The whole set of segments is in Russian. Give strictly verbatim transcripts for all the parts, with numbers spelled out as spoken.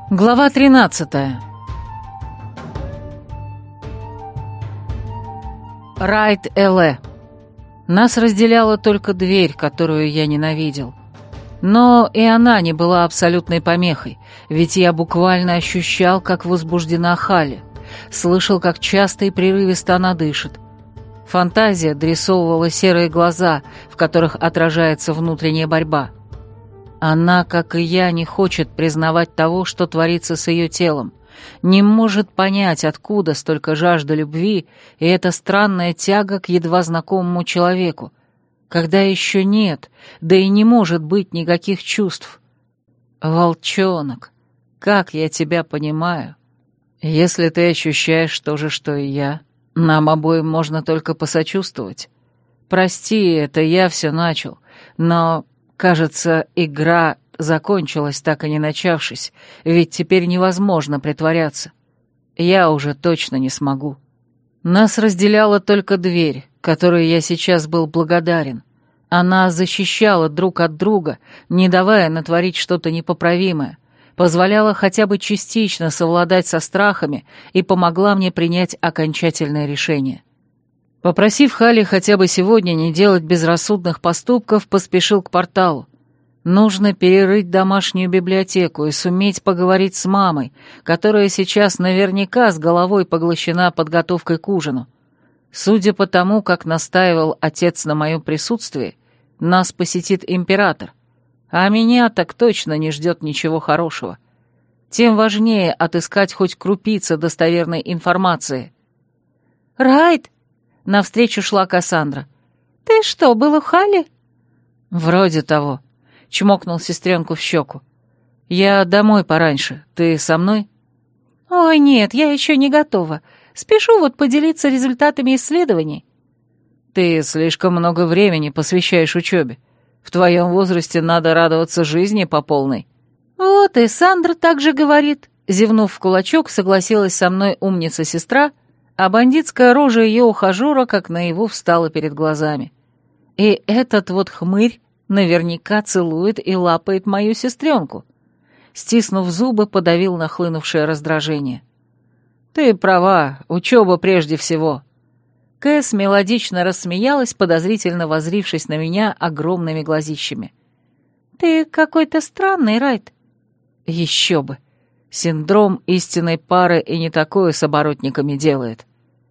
Глава тринадцатая. Райт-Эле. Нас разделяла только дверь, которую я ненавидел. Но и она не была абсолютной помехой, ведь я буквально ощущал, как возбуждена Халли, слышал, как часто и прерывисто она дышит. Фантазия дорисовывала серые глаза, в которых отражается внутренняя борьба. Она, как и я, не хочет признавать того, что творится с ее телом, не может понять, откуда столько жажда любви и эта странная тяга к едва знакомому человеку, когда еще нет, да и не может быть никаких чувств. Волчонок, как я тебя понимаю. Если ты ощущаешь то же, что и я, нам обоим можно только посочувствовать. Прости, это я все начал, но... Кажется, игра закончилась, так и не начавшись, ведь теперь невозможно притворяться. Я уже точно не смогу. Нас разделяла только дверь, которой я сейчас был благодарен. Она защищала друг от друга, не давая натворить что-то непоправимое, позволяла хотя бы частично совладать со страхами и помогла мне принять окончательное решение. Попросив Халли хотя бы сегодня не делать безрассудных поступков, поспешил к порталу. Нужно перерыть домашнюю библиотеку и суметь поговорить с мамой, которая сейчас наверняка с головой поглощена подготовкой к ужину. Судя по тому, как настаивал отец на моем присутствии, нас посетит император, а меня так точно не ждет ничего хорошего. Тем важнее отыскать хоть крупицы достоверной информации. «Райт!» Навстречу шла Кассандра. «Ты что, был у Халли?» «Вроде того», — чмокнул сестренку в щеку. «Я домой пораньше. Ты со мной?» «Ой, нет, я еще не готова. Спешу вот поделиться результатами исследований». «Ты слишком много времени посвящаешь учебе. В твоем возрасте надо радоваться жизни по полной». «Вот и Сандра так же говорит», — зевнув в кулачок, согласилась со мной умница-сестра, а бандитская рожа ее ухажера как наяву встала перед глазами. И этот вот хмырь наверняка целует и лапает мою сестренку. Стиснув зубы, подавил нахлынувшее раздражение. «Ты права, учеба прежде всего». Кэс мелодично рассмеялась, подозрительно воззрившись на меня огромными глазищами. «Ты какой-то странный, Райт». «Еще бы. Синдром истинной пары и не такое с оборотниками делает.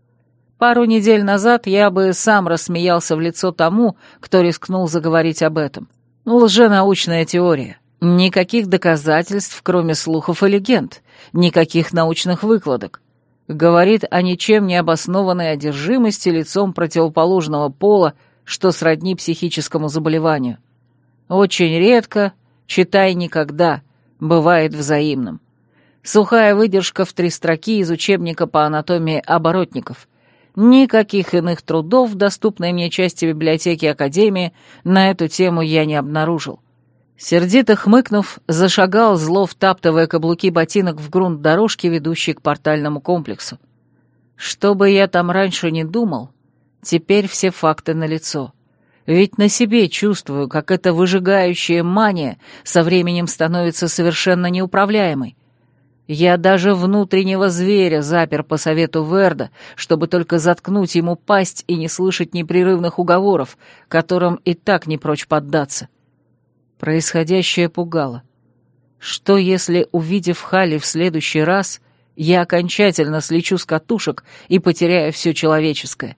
Пару недель назад я бы сам рассмеялся в лицо тому, кто рискнул заговорить об этом. Лженаучная теория. Никаких доказательств, кроме слухов и легенд. Никаких научных выкладок. Говорит о ничем не обоснованной одержимости лицом противоположного пола, что сродни психическому заболеванию. Очень редко, читай никогда, бывает взаимным. Сухая выдержка в три строки из учебника по анатомии оборотников. Никаких иных трудов в доступной мне части библиотеки Академии на эту тему я не обнаружил. Сердито хмыкнув, зашагал, зло втаптывая каблуки ботинок в грунт дорожки, ведущей к портальному комплексу. Что бы я там раньше не думал, теперь все факты налицо. Ведь на себе чувствую, как эта выжигающая мания со временем становится совершенно неуправляемой. Я даже внутреннего зверя запер по совету Верда, чтобы только заткнуть ему пасть и не слышать непрерывных уговоров, которым и так не прочь поддаться. Происходящее пугало. Что если, увидев Халли в следующий раз, я окончательно слечу с катушек и потеряю все человеческое?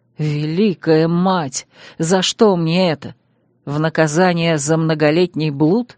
Великая мать! За что мне это? В наказание за многолетний блуд?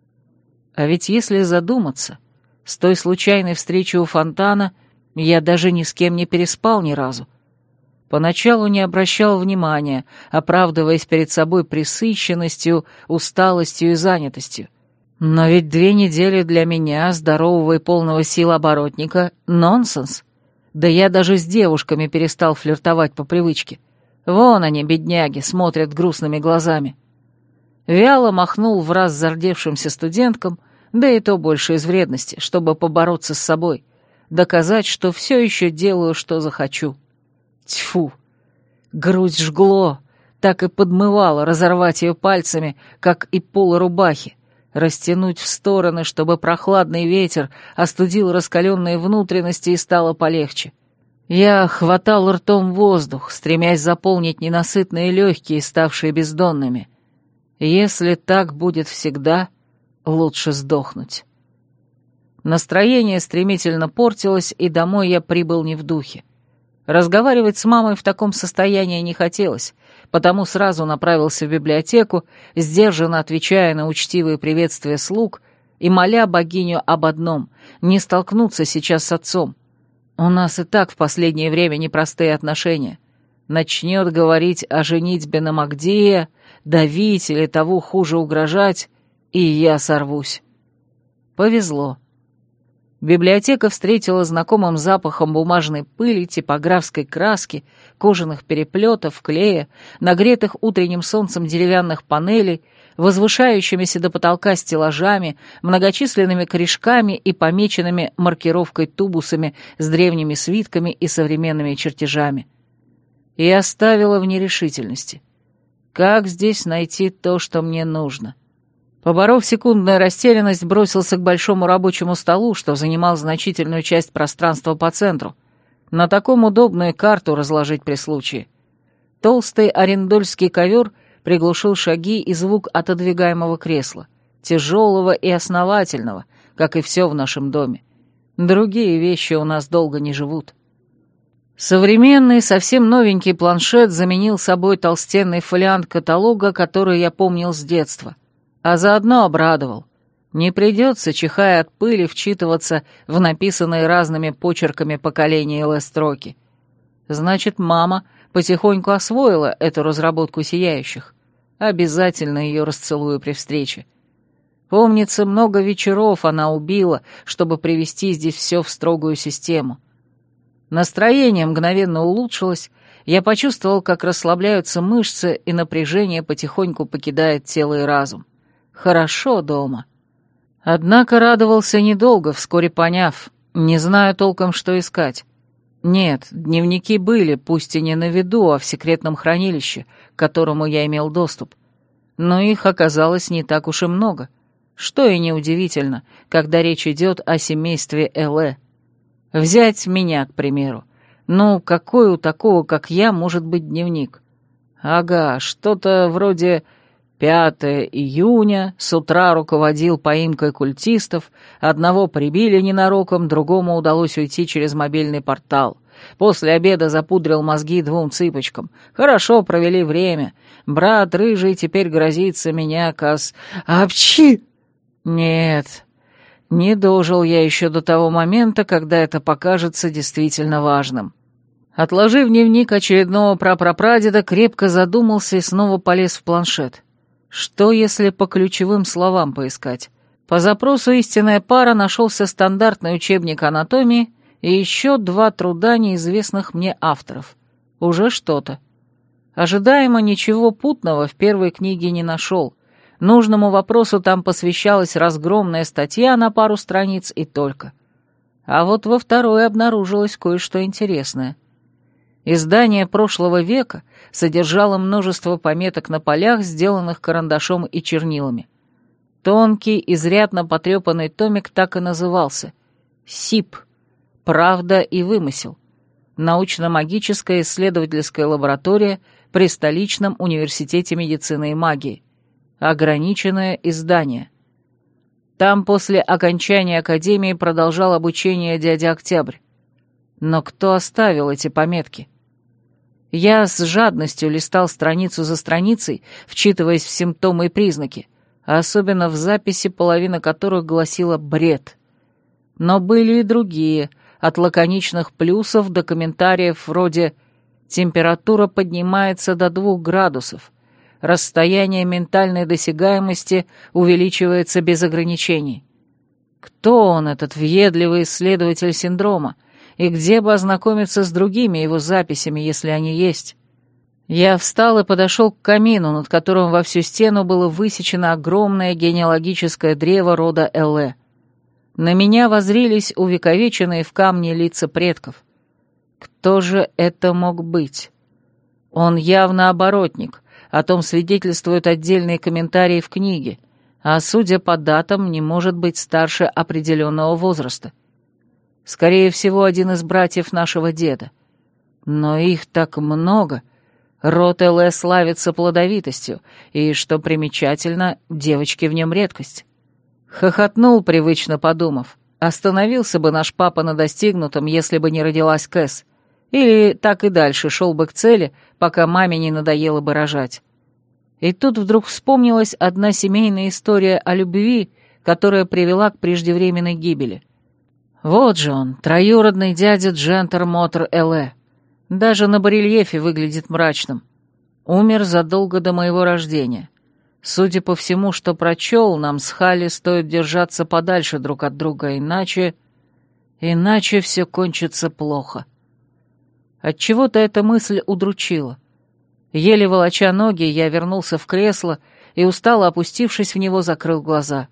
А ведь если задуматься... С той случайной встречи у фонтана я даже ни с кем не переспал ни разу. Поначалу не обращал внимания, оправдываясь перед собой пресыщенностью, усталостью и занятостью. Но ведь две недели для меня, здорового и полного сил оборотника, нонсенс. Да я даже с девушками перестал флиртовать по привычке. Вон они, бедняги, смотрят грустными глазами. Вяло махнул в раз зардевшимся студенткам, да и то больше из вредности, чтобы побороться с собой, доказать, что все еще делаю, что захочу. Тьфу! Грудь жгло, так и подмывало разорвать ее пальцами, как и полы рубахи, растянуть в стороны, чтобы прохладный ветер остудил раскаленные внутренности и стало полегче. Я хватал ртом воздух, стремясь заполнить ненасытные легкие, ставшие бездонными. Если так будет всегда, лучше сдохнуть. Настроение стремительно портилось, и домой я прибыл не в духе. Разговаривать с мамой в таком состоянии не хотелось, потому сразу направился в библиотеку, сдержанно отвечая на учтивые приветствия слуг и моля богиню об одном — не столкнуться сейчас с отцом. У нас и так в последнее время непростые отношения. Начнет говорить о женитьбе на Магдее, давить или того хуже угрожать, и я сорвусь. Повезло. Библиотека встретила знакомым запахом бумажной пыли, типографской краски, кожаных переплетов, клея, нагретых утренним солнцем деревянных панелей, возвышающимися до потолка стеллажами, многочисленными корешками и помеченными маркировкой тубусами с древними свитками и современными чертежами. И оставила в нерешительности. Как здесь найти то, что мне нужно? Поборов секундную растерянность, бросился к большому рабочему столу, что занимал значительную часть пространства по центру. На таком удобную карту разложить при случае. Толстый арендольский ковер приглушил шаги и звук отодвигаемого кресла, тяжелого и основательного, как и все в нашем доме. Другие вещи у нас долго не живут. Современный, совсем новенький планшет заменил собой толстенный фолиант каталога, который я помнил с детства. А заодно обрадовал. Не придется, чихая от пыли, вчитываться в написанные разными почерками поколения эл эс строки. Значит, мама потихоньку освоила эту разработку сияющих. Обязательно ее расцелую при встрече. Помнится, много вечеров она убила, чтобы привести здесь все в строгую систему. Настроение мгновенно улучшилось, я почувствовал, как расслабляются мышцы, и напряжение потихоньку покидает тело и разум. Хорошо дома. Однако радовался недолго, вскоре поняв, не знаю толком, что искать. Нет, дневники были, пусть и не на виду, а в секретном хранилище, к которому я имел доступ. Но их оказалось не так уж и много, что и неудивительно, когда речь идет о семействе Элэ. Взять меня, к примеру. Ну, какой у такого, как я, может быть дневник? Ага, что-то вроде... пятого июня, с утра руководил поимкой культистов, одного прибили ненароком, другому удалось уйти через мобильный портал. После обеда запудрил мозги двум цыпочкам. Хорошо провели время. Брат рыжий теперь грозится меня кос... Апчи! Нет, не дожил я еще до того момента, когда это покажется действительно важным. Отложив дневник очередного прапрапрадеда, крепко задумался и снова полез в планшет. Что, если по ключевым словам поискать? По запросу «Истинная пара» нашелся стандартный учебник анатомии и еще два труда неизвестных мне авторов. Уже что-то. Ожидаемо ничего путного в первой книге не нашел. Нужному вопросу там посвящалась разгромная статья на пару страниц и только. А вот во второй обнаружилось кое-что интересное. Издание прошлого века содержало множество пометок на полях, сделанных карандашом и чернилами. Тонкий, изрядно потрепанный томик так и назывался «СИП. Правда и вымысел. Научно-магическая исследовательская лаборатория при столичном университете медицины и магии. Ограниченное издание». Там после окончания академии продолжал обучение дядя Октябрь. Но кто оставил эти пометки? Я с жадностью листал страницу за страницей, вчитываясь в симптомы и признаки, а особенно в записи, половина которых гласила «бред». Но были и другие, от лаконичных плюсов до комментариев вроде «температура поднимается до двух градусов», «расстояние ментальной досягаемости увеличивается без ограничений». Кто он, этот въедливый исследователь синдрома? И где бы ознакомиться с другими его записями, если они есть? Я встал и подошел к камину, над которым во всю стену было высечено огромное генеалогическое древо рода Элэ. На меня воззрились увековеченные в камне лица предков. Кто же это мог быть? Он явно оборотник, о том свидетельствуют отдельные комментарии в книге, а, судя по датам, не может быть старше определенного возраста. Скорее всего, один из братьев нашего деда. Но их так много. Род Элэ славится плодовитостью, и, что примечательно, девочки в нем редкость. Хохотнул, привычно подумав. Остановился бы наш папа на достигнутом, если бы не родилась Кэс. Или так и дальше шел бы к цели, пока маме не надоело бы рожать. И тут вдруг вспомнилась одна семейная история о любви, которая привела к преждевременной гибели. Вот же он, троюродный дядя Джентер Мотор Элэ. Даже на барельефе выглядит мрачным. Умер задолго до моего рождения. Судя по всему, что прочел, нам с Халли стоит держаться подальше друг от друга, иначе... Иначе все кончится плохо. Отчего-то эта мысль удручила. Еле волоча ноги, я вернулся в кресло и, устало опустившись в него, закрыл глаза.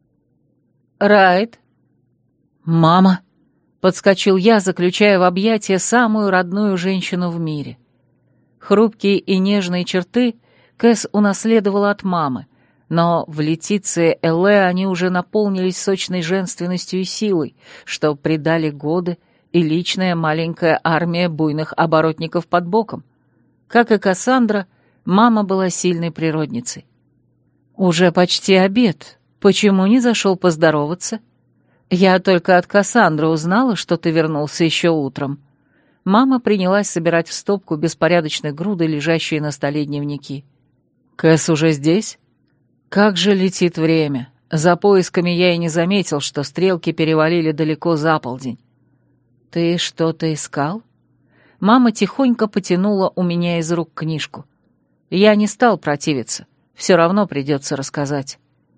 «Райт?» «Мама!» — подскочил я, заключая в объятия самую родную женщину в мире. Хрупкие и нежные черты Кэс унаследовала от мамы, но в Летиции Элэ они уже наполнились сочной женственностью и силой, что придали годы и личная маленькая армия буйных оборотников под боком. Как и Кассандра, мама была сильной природницей. «Уже почти обед. Почему не зашел поздороваться? Я только от Кассандры узнала, что ты вернулся еще утром». Мама принялась собирать в стопку беспорядочной груды, лежащие на столе дневники. «Кэс уже здесь? Как же летит время. За поисками я и не заметил, что стрелки перевалили далеко за полдень. Ты что-то искал?» Мама тихонько потянула у меня из рук книжку. Я не стал противиться. Все равно придется рассказать.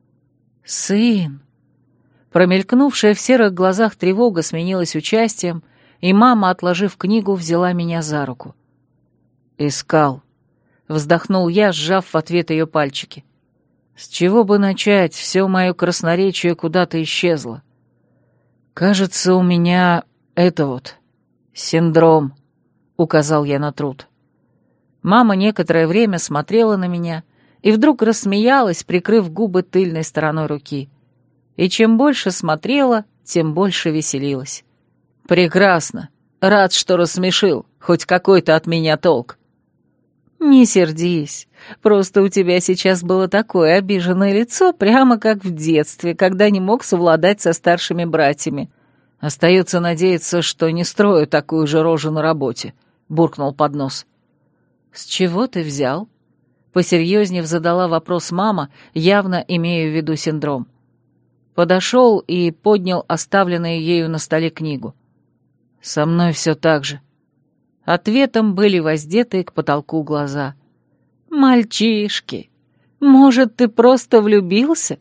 «Сын!» Промелькнувшая в серых глазах тревога сменилась участием, и мама, отложив книгу, взяла меня за руку. «Искал», — вздохнул я, сжав в ответ ее пальчики. «С чего бы начать? Все мое красноречие куда-то исчезло. Кажется, у меня это вот, синдром», — указал я на труд. Мама некоторое время смотрела на меня и вдруг рассмеялась, прикрыв губы тыльной стороной руки. И чем больше смотрела, тем больше веселилась. «Прекрасно. Рад, что рассмешил. Хоть какой-то от меня толк». «Не сердись. Просто у тебя сейчас было такое обиженное лицо, прямо как в детстве, когда не мог совладать со старшими братьями. Остается надеяться, что не строю такую же рожу на работе», — буркнул под нос. «С чего ты взял?» Посерьезнее задала вопрос мама, явно имея в виду синдром. Подошел и поднял оставленную ею на столе книгу. «Со мной все так же». Ответом были воздетые к потолку глаза. «Мальчишки, может, ты просто влюбился?»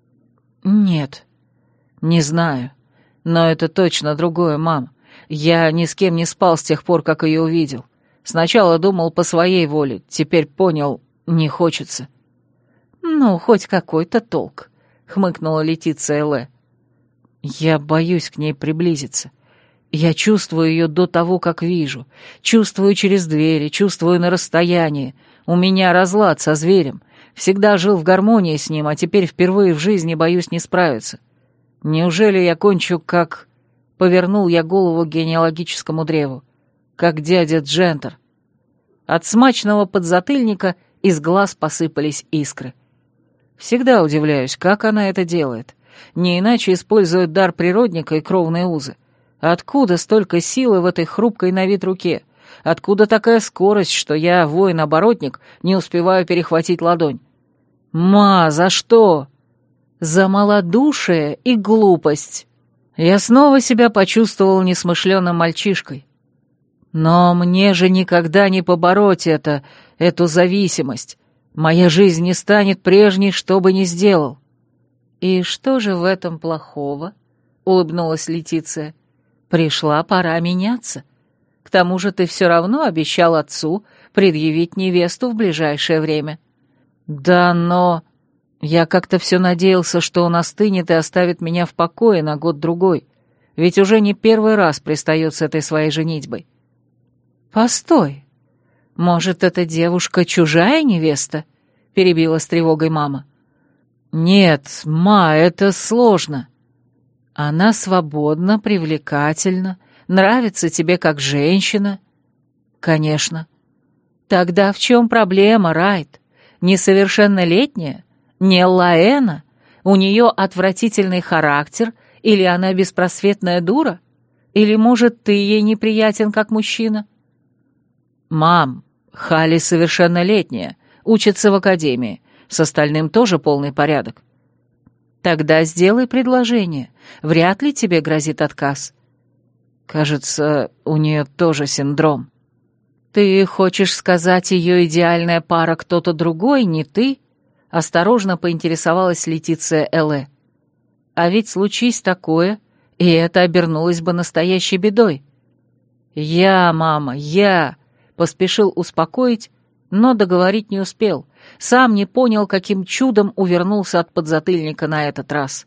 «Нет, не знаю, но это точно другое, мам. Я ни с кем не спал с тех пор, как ее увидел. Сначала думал по своей воле, теперь понял, не хочется». «Ну, хоть какой-то толк», — хмыкнула Летиция Элэ. «Я боюсь к ней приблизиться. Я чувствую ее до того, как вижу. Чувствую через двери, чувствую на расстоянии. У меня разлад со зверем. Всегда жил в гармонии с ним, а теперь впервые в жизни боюсь не справиться. Неужели я кончу как...» Повернул я голову к генеалогическому древу. «Как дядя Джентер». От смачного подзатыльника из глаз посыпались искры. Всегда удивляюсь, как она это делает. Не иначе использует дар природника и кровные узы. Откуда столько силы в этой хрупкой на вид руке? Откуда такая скорость, что я, воин-оборотник, не успеваю перехватить ладонь? «Ма, за что?» «За малодушие и глупость». Я снова себя почувствовал несмышленым мальчишкой. Но мне же никогда не побороть это, эту зависимость. Моя жизнь не станет прежней, что бы ни сделал. «И что же в этом плохого?» — улыбнулась Летиция. «Пришла пора меняться. К тому же ты все равно обещал отцу предъявить невесту в ближайшее время». «Да, но...» Я как-то все надеялся, что он остынет и оставит меня в покое на год-другой, ведь уже не первый раз пристает с этой своей женитьбой. «Постой, может, эта девушка чужая невеста?» — перебила с тревогой мама. «Нет, ма, это сложно. Она свободна, привлекательна, нравится тебе как женщина». «Конечно». «Тогда в чем проблема, Райт? Несовершеннолетняя? Не Лаэна? У нее отвратительный характер? Или она беспросветная дура? Или, может, ты ей неприятен как мужчина?» «Мам, Халли совершеннолетняя, учится в академии. С остальным тоже полный порядок». «Тогда сделай предложение. Вряд ли тебе грозит отказ». «Кажется, у нее тоже синдром». «Ты хочешь сказать, ее идеальная пара кто-то другой, не ты?» — осторожно поинтересовалась Летиция Эле. «А ведь случись такое, и это обернулось бы настоящей бедой». «Я, мама, я!» — поспешил успокоить, но договорить не успел. Сам не понял, каким чудом увернулся от подзатыльника на этот раз.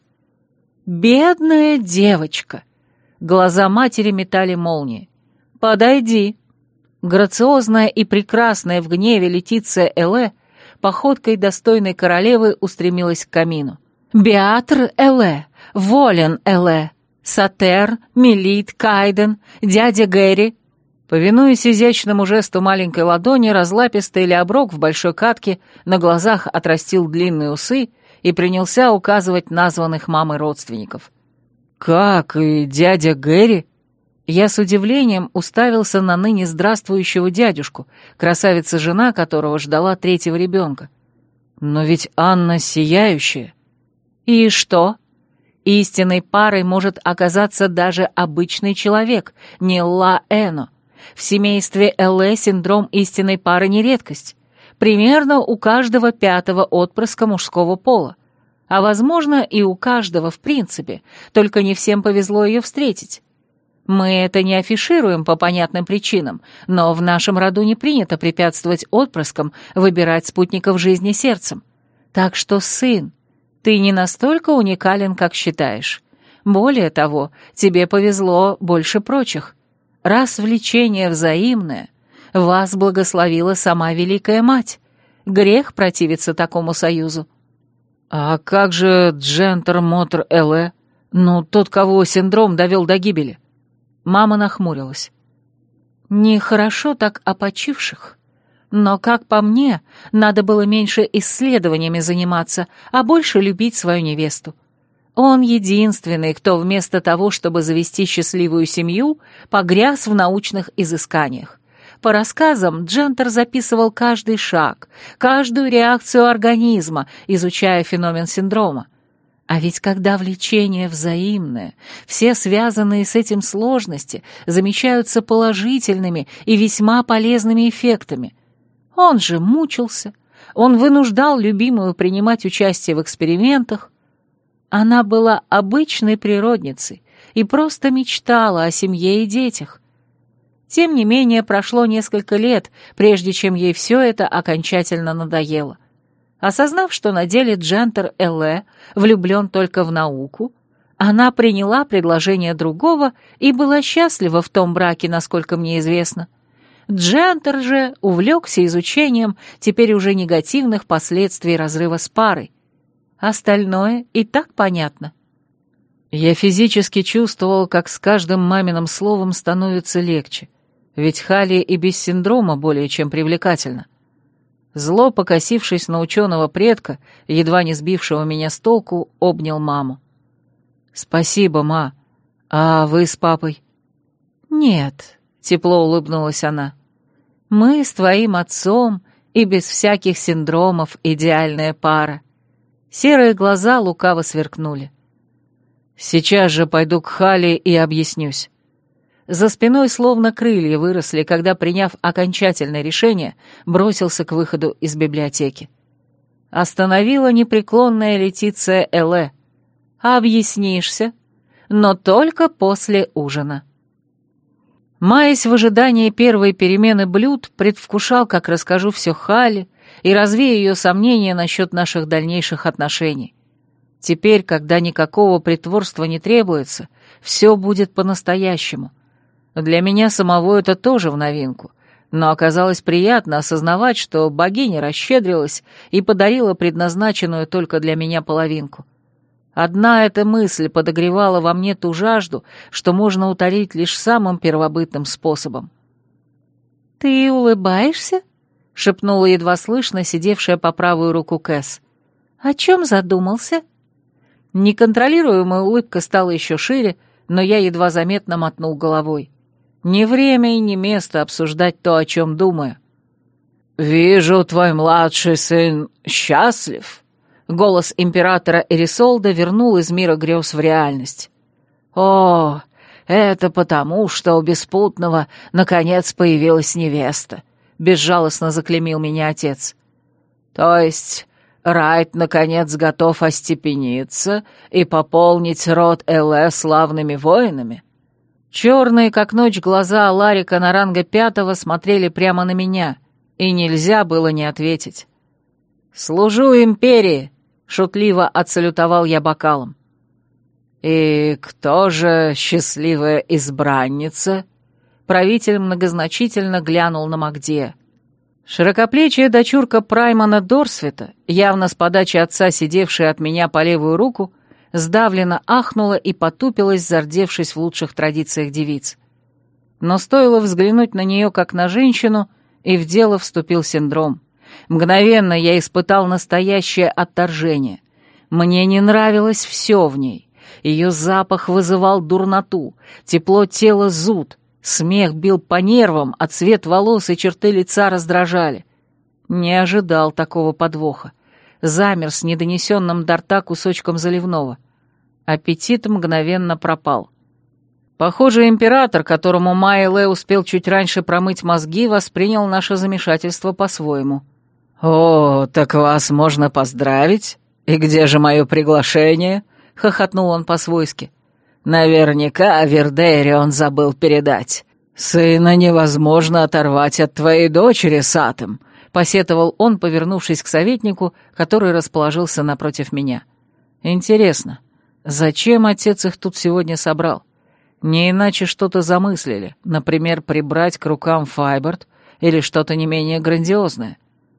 «Бедная девочка!» Глаза матери метали молнии. «Подойди!» Грациозная и прекрасная в гневе Летиция Эле походкой достойной королевы устремилась к камину. «Беатр Эле, Волен Эле, Сатер, Мелит, Кайден, дядя Гэри». Повинуясь изящному жесту маленькой ладони, разлапистый леоброк в большой катке на глазах отрастил длинные усы и принялся указывать названных мамой родственников. «Как и дядя Гэри?» Я с удивлением уставился на ныне здравствующего дядюшку, красавица-жена которого ждала третьего ребенка. «Но ведь Анна сияющая». «И что? Истинной парой может оказаться даже обычный человек, не Лаэно. В семействе Эле синдром истинной пары не редкость. Примерно у каждого пятого отпрыска мужского пола. А, возможно, и у каждого в принципе, только не всем повезло ее встретить. Мы это не афишируем по понятным причинам, но в нашем роду не принято препятствовать отпрыскам выбирать спутников жизни сердцем. Так что, сын, ты не настолько уникален, как считаешь. Более того, тебе повезло больше прочих. Раз влечение взаимное, вас благословила сама Великая Мать. Грех противиться такому союзу». «А как же Джентер Мотор Эле? Ну, тот, кого синдром довел до гибели?» Мама нахмурилась. «Нехорошо так о почивших. Но, как по мне, надо было меньше исследованиями заниматься, а больше любить свою невесту. Он единственный, кто вместо того, чтобы завести счастливую семью, погряз в научных изысканиях. По рассказам, Джентер записывал каждый шаг, каждую реакцию организма, изучая феномен синдрома. А ведь когда влечение взаимное, все связанные с этим сложности замечаются положительными и весьма полезными эффектами. Он же мучился, он вынуждал любимую принимать участие в экспериментах. Она была обычной природницей и просто мечтала о семье и детях. Тем не менее, прошло несколько лет, прежде чем ей все это окончательно надоело. Осознав, что на деле Джентер Эле влюблен только в науку, она приняла предложение другого и была счастлива в том браке, насколько мне известно. Джентер же увлекся изучением теперь уже негативных последствий разрыва с парой. Остальное и так понятно. Я физически чувствовал, как с каждым маминым словом становится легче, ведь Халли и без синдрома более чем привлекательна. Зло, покосившись на ученого предка, едва не сбившего меня с толку, обнял маму. «Спасибо, ма. А вы с папой?» «Нет», — тепло улыбнулась она. «Мы с твоим отцом и без всяких синдромов идеальная пара». Серые глаза лукаво сверкнули. «Сейчас же пойду к Халли и объяснюсь». За спиной словно крылья выросли, когда, приняв окончательное решение, бросился к выходу из библиотеки. Остановила непреклонная Летиция Эле. «Объяснишься, но только после ужина». Маясь в ожидании первой перемены блюд, предвкушал, как расскажу все Халли и развею ее сомнения насчет наших дальнейших отношений. Теперь, когда никакого притворства не требуется, все будет по-настоящему. Для меня самого это тоже в новинку, Но оказалось приятно осознавать, что богиня расщедрилась и подарила предназначенную только для меня половинку. Одна эта мысль подогревала во мне ту жажду, что можно утолить лишь самым первобытным способом. «Ты улыбаешься?» — шепнула едва слышно сидевшая по правую руку Кэс. «О чем задумался?» Неконтролируемая улыбка стала еще шире, но я едва заметно мотнул головой. Не время и не место обсуждать то, о чем думаю. «Вижу, твой младший сын счастлив», — голос императора Эрисолда вернул из мира грез в реальность. «О, это потому, что у беспутного наконец появилась невеста», — безжалостно заклеймил меня отец. «То есть Райт наконец готов остепениться и пополнить род Элэ славными воинами?» Черные, как ночь, глаза Аларика на ранга пятого смотрели прямо на меня, и нельзя было не ответить. «Служу империи!» — шутливо отсалютовал я бокалом. «И кто же счастливая избранница?» Правитель многозначительно глянул на Магдея. Широкоплечья дочурка Праймана Дорсвета, явно с подачи отца сидевшая от меня по левую руку, сдавленно ахнула и потупилась, зардевшись в лучших традициях девиц. Но стоило взглянуть на нее как на женщину, и в дело вступил синдром. Мгновенно я испытал настоящее отторжение. Мне не нравилось все в ней. Ее запах вызывал дурноту, тепло тела зуд, смех бил по нервам, а цвет волос и черты лица раздражали. Не ожидал такого подвоха. Замер с недонесенным до рта кусочком заливного. Аппетит мгновенно пропал. Похоже, император, которому Майлэ успел чуть раньше промыть мозги, воспринял наше замешательство по-своему. «О, так вас можно поздравить? И где же мое приглашение?» — хохотнул он по-свойски. «Наверняка Вердерион забыл передать. Сына невозможно оторвать от твоей дочери, Сатым», — посетовал он, повернувшись к советнику, который расположился напротив меня. «Интересно, зачем отец их тут сегодня собрал? Не иначе что-то замыслили, например, прибрать к рукам Файборд или что-то не менее грандиозное?»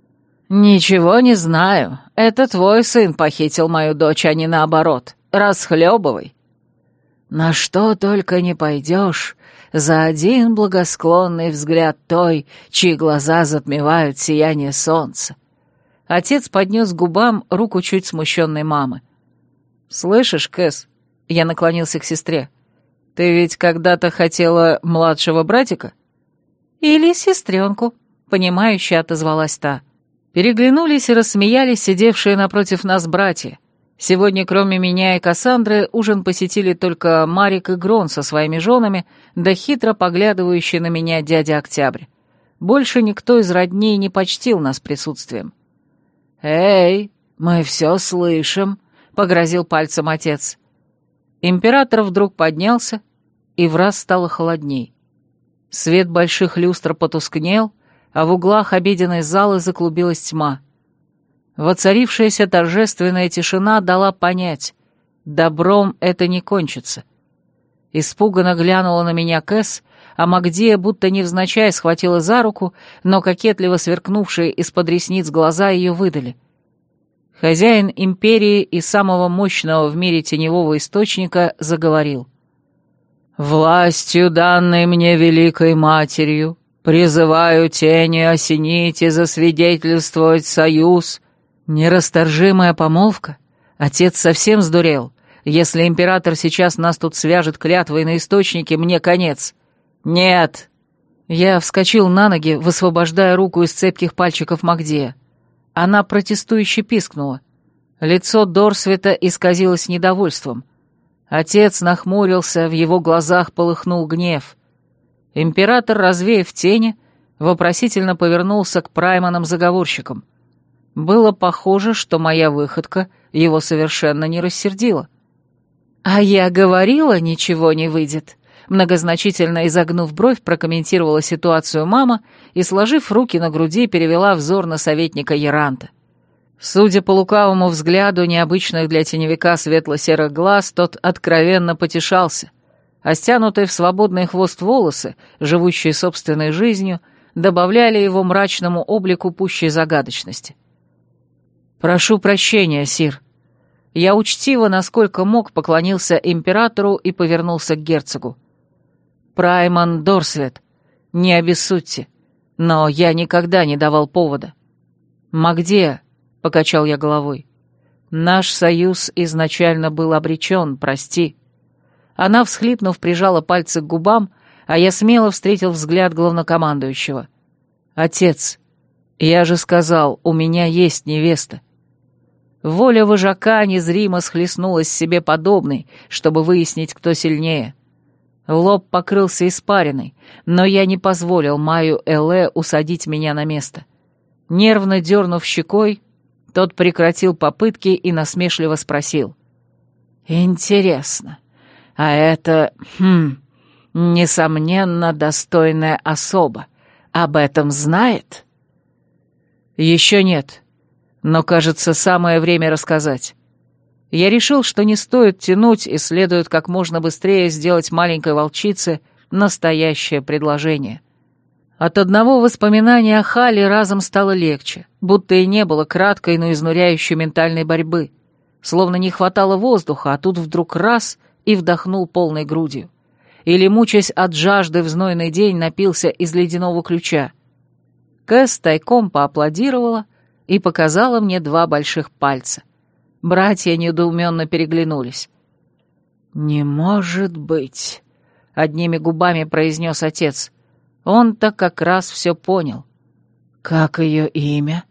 «Ничего не знаю. Это твой сын похитил мою дочь, а не наоборот. Расхлебывай». «На что только не пойдешь за один благосклонный взгляд той, чьи глаза затмевают сияние солнца». Отец поднес к губам руку чуть смущенной мамы. «Слышишь, Кэс?» — я наклонился к сестре. «Ты ведь когда-то хотела младшего братика?» «Или сестренку», — понимающе отозвалась та. Переглянулись и рассмеялись сидевшие напротив нас братья. Сегодня, кроме меня и Кассандры, ужин посетили только Марик и Грон со своими женами, да хитро поглядывающий на меня дядя Октябрь. Больше никто из родней не почтил нас присутствием. «Эй, мы все слышим», — погрозил пальцем отец. Император вдруг поднялся, и враз стало холодней. Свет больших люстр потускнел, а в углах обеденной залы заклубилась тьма. Воцарившаяся торжественная тишина дала понять, добром это не кончится. Испуганно глянула на меня Кэс, а Магдея будто невзначай схватила за руку, но кокетливо сверкнувшие из-под ресниц глаза ее выдали. Хозяин империи и самого мощного в мире теневого источника заговорил. «Властью, данной мне великой матерью, призываю тени осенить и засвидетельствовать союз». Нерасторжимая помолвка? Отец совсем сдурел. Если император сейчас нас тут свяжет клятвой на источнике, мне конец. Нет. Я вскочил на ноги, высвобождая руку из цепких пальчиков Магдея. Она протестующе пискнула. Лицо Дорсвета исказилось недовольством. Отец нахмурился, в его глазах полыхнул гнев. Император, развеяв тени, вопросительно повернулся к прайманам-заговорщикам. Было похоже, что моя выходка его совершенно не рассердила. «А я говорила, ничего не выйдет», — многозначительно изогнув бровь, прокомментировала ситуацию мама и, сложив руки на груди, перевела взор на советника Яранта. Судя по лукавому взгляду необычных для теневика светло-серых глаз, тот откровенно потешался, а стянутые в свободный хвост волосы, живущие собственной жизнью, добавляли его мрачному облику пущей загадочности. «Прошу прощения, сир». Я учтиво, насколько мог, поклонился императору и повернулся к герцогу. «Прайман Дорсвет, не обессудьте, но я никогда не давал повода». «Магдея», — покачал я головой, — «наш союз изначально был обречен, прости». Она, всхлипнув, прижала пальцы к губам, а я смело встретил взгляд главнокомандующего. «Отец, я же сказал, у меня есть невеста». Воля вожака незримо схлестнулась себе подобной, чтобы выяснить, кто сильнее. Лоб покрылся испариной, но я не позволил Маю Эле усадить меня на место. Нервно дернув щекой, тот прекратил попытки и насмешливо спросил. «Интересно, а это, хм, несомненно, достойная особа, об этом знает?» «Еще нет. Но, кажется, самое время рассказать. Я решил, что не стоит тянуть и следует как можно быстрее сделать маленькой волчице настоящее предложение. От одного воспоминания о Хале разом стало легче, будто и не было краткой, но изнуряющей ментальной борьбы. Словно не хватало воздуха, а тут вдруг раз и вдохнул полной грудью. Или, мучаясь от жажды в знойный день, напился из ледяного ключа. Кэс тайком поаплодировала и показала мне два больших пальца. Братья недоуменно переглянулись. «Не может быть», — одними губами произнес отец. Он-то как раз все понял. «Как ее имя?»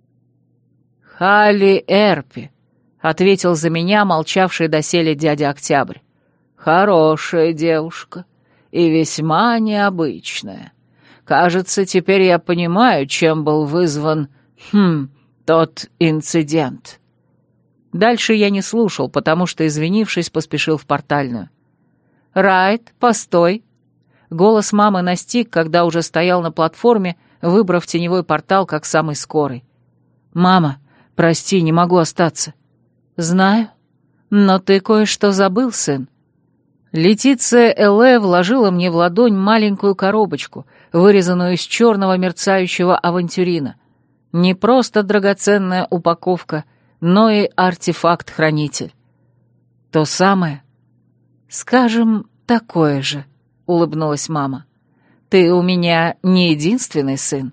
«Халли Эрпи», — ответил за меня молчавший доселе дядя Октябрь. «Хорошая девушка и весьма необычная. Кажется, теперь я понимаю, чем был вызван, хм, тот инцидент». Дальше я не слушал, потому что, извинившись, поспешил в портальную. «Райт, постой!» Голос мамы настиг, когда уже стоял на платформе, выбрав теневой портал как самый скорый. «Мама, прости, не могу остаться». «Знаю, но ты кое-что забыл, сын». Летиция Эле вложила мне в ладонь маленькую коробочку, вырезанную из черного мерцающего авантюрина. Не просто драгоценная упаковка, но и артефакт-хранитель. То самое? Скажем, такое же, улыбнулась мама. Ты у меня не единственный сын.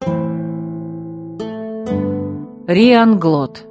Риан Глот.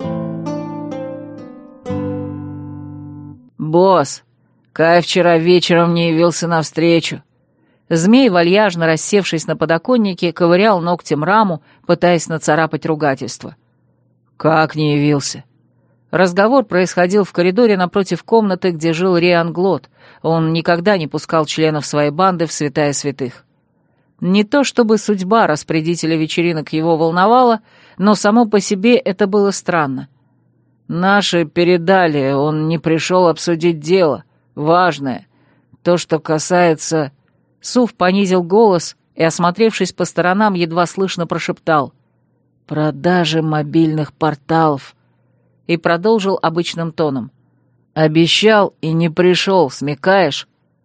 «Босс, Кай вчера вечером не явился навстречу». Змей, вальяжно рассевшись на подоконнике, ковырял ногтем раму, пытаясь нацарапать ругательство. «Как не явился?» Разговор происходил в коридоре напротив комнаты, где жил Риан Глот. Он никогда не пускал членов своей банды в святая святых. Не то чтобы судьба распорядителя вечеринок его волновала, но само по себе это было странно. «Наши передали, он не пришел обсудить дело. Важное. То, что касается...» Сув понизил голос и, осмотревшись по сторонам, едва слышно прошептал «продажи мобильных порталов» и продолжил обычным тоном. «Обещал и не пришел, смекаешь?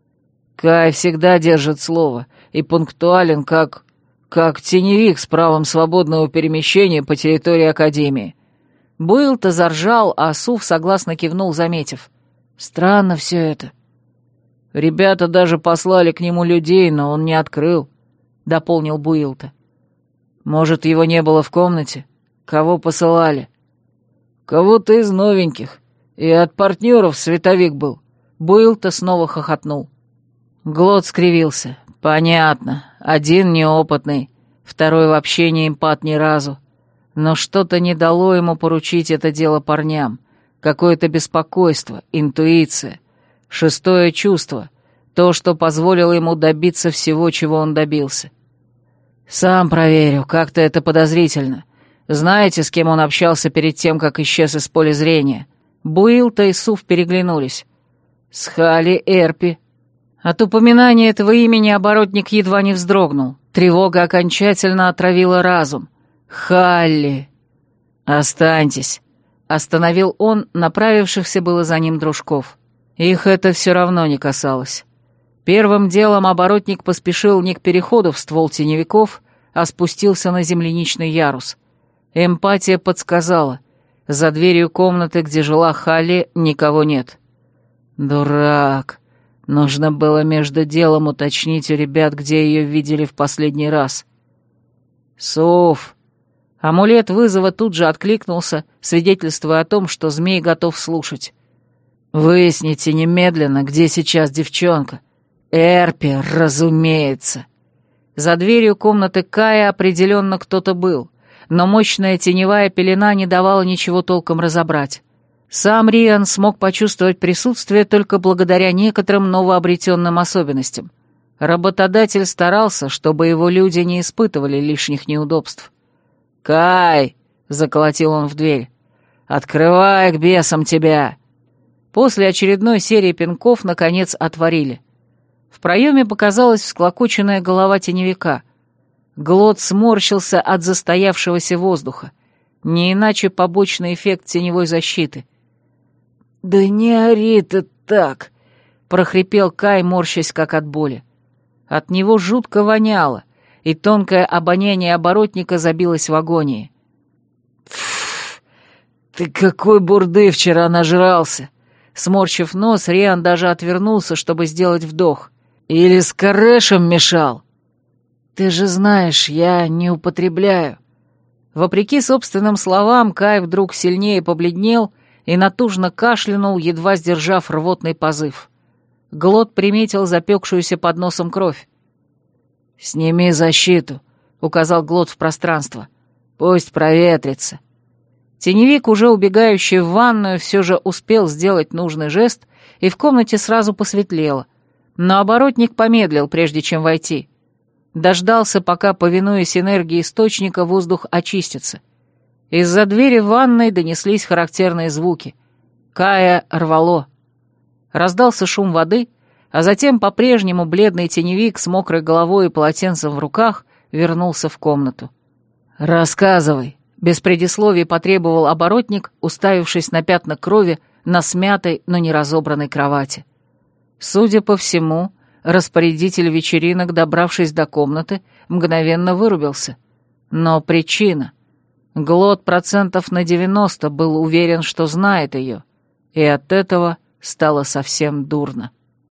Кай всегда держит слово и пунктуален, как... как теневик с правом свободного перемещения по территории Академии». Буилл-то заржал, а Сув согласно кивнул, заметив. «Странно все это». «Ребята даже послали к нему людей, но он не открыл», — дополнил Буилл-то. «Может, его не было в комнате? Кого посылали?» «Кого-то из новеньких. И от партнеров световик был». Буилл-то снова хохотнул. Глот скривился. «Понятно. Один неопытный, второй вообще не импат ни разу. Но что-то не дало ему поручить это дело парням. Какое-то беспокойство, интуиция, шестое чувство, то, что позволило ему добиться всего, чего он добился. Сам проверю, как-то это подозрительно. Знаете, с кем он общался перед тем, как исчез из поля зрения?» Буилл-то и Сув переглянулись. «С Халли Эрпи». От упоминания этого имени оборотник едва не вздрогнул. Тревога окончательно отравила разум. «Халли!» «Останьтесь», — остановил он направившихся было за ним дружков. Их это все равно не касалось. Первым делом оборотник поспешил не к переходу в ствол теневиков, а спустился на земляничный ярус. Эмпатия подсказала. За дверью комнаты, где жила Халли, никого нет. Дурак. Нужно было между делом уточнить у ребят, где ее видели в последний раз. Суф. Амулет вызова тут же откликнулся, свидетельствуя о том, что змей готов слушать. «Выясните немедленно, где сейчас девчонка. Эрпи, разумеется». За дверью комнаты Кая определенно кто-то был, но мощная теневая пелена не давала ничего толком разобрать. Сам Риан смог почувствовать присутствие только благодаря некоторым новообретенным особенностям. Работодатель старался, чтобы его люди не испытывали лишних неудобств. «Кай!» — заколотил он в дверь. «Открывай к бесам тебя!» После очередной серии пинков, наконец, отворили. В проеме показалась всклокоченная голова теневика. Глот сморщился от застоявшегося воздуха. Не иначе побочный эффект теневой защиты. «Да не ори ты так!» — прохрипел Кай, морщась как от боли. От него жутко воняло, и тонкое обоняние оборотника забилось в агонии. «Пф, ты какой бурды вчера нажрался!» Сморщив нос, Риан даже отвернулся, чтобы сделать вдох. «Или с корешем мешал?» «Ты же знаешь, я не употребляю». Вопреки собственным словам, Кай вдруг сильнее побледнел и натужно кашлянул, едва сдержав рвотный позыв. Глот приметил запекшуюся под носом кровь. «Сними защиту», — указал Глот в пространство. «Пусть проветрится». Теневик, уже убегающий в ванную, все же успел сделать нужный жест, и в комнате сразу посветлело. Но оборотник помедлил, прежде чем войти. Дождался, пока, повинуясь энергии источника, воздух очистится. Из-за двери в ванной донеслись характерные звуки. Кая рвало. Раздался шум воды, а затем по-прежнему бледный теневик с мокрой головой и полотенцем в руках вернулся в комнату. «Рассказывай», — без предисловий потребовал оборотник, уставившись на пятна крови на смятой, но не разобранной кровати. Судя по всему, распорядитель вечеринок, добравшись до комнаты, мгновенно вырубился. Но причина... Глот процентов на девяносто был уверен, что знает ее, и от этого стало совсем дурно.